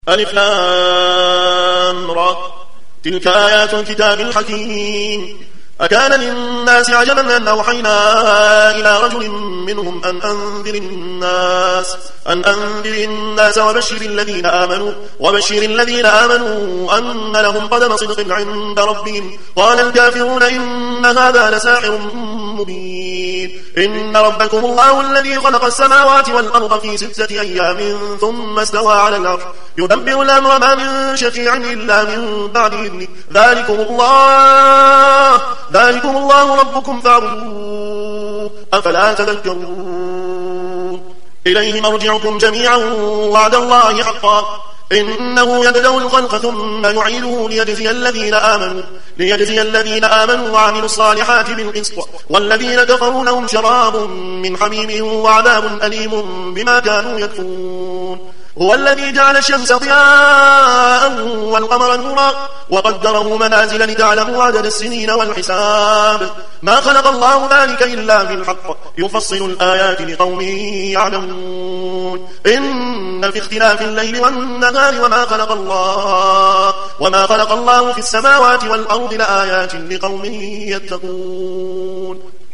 ألف لام را تلك آيات الكتاب الحكيم أكان للناس عجبا أن أوحينا إلى رجل منهم أن أنذر الناس وبشر الذين آمنوا أن لهم قدم صدق عند ربهم. قال الكافرون إن هذا لساحر مبين. إن ربكم الله الذي خلق السماوات والأرض في 6 أيام ثم استوى على العرش يدبر الأمر ما من شفيع إلا من بعد إذنه ذلكم الله ربكم فاعبدوه أفلا تذكرون. إليه مرجعكم جميعا وعد الله حقا إنه يبدأ الخلق ثم يعيده ليجزي الذين آمنوا وعملوا الصالحات بالقسط والذين كفروا لهم شراب من حميم وعذاب أليم بما كانوا يكفرون. هو الذي جعل الشمس ضياء والقمر نورا وقدره منازل لتعلموا عدد السنين والحساب ما خلق الله ذلك إلا بالحق يفصل الآيات لقوم يعلمون. إن في اختلاف الليل والنهار وما خلق الله في السماوات والأرض لآيات لقوم يتقون.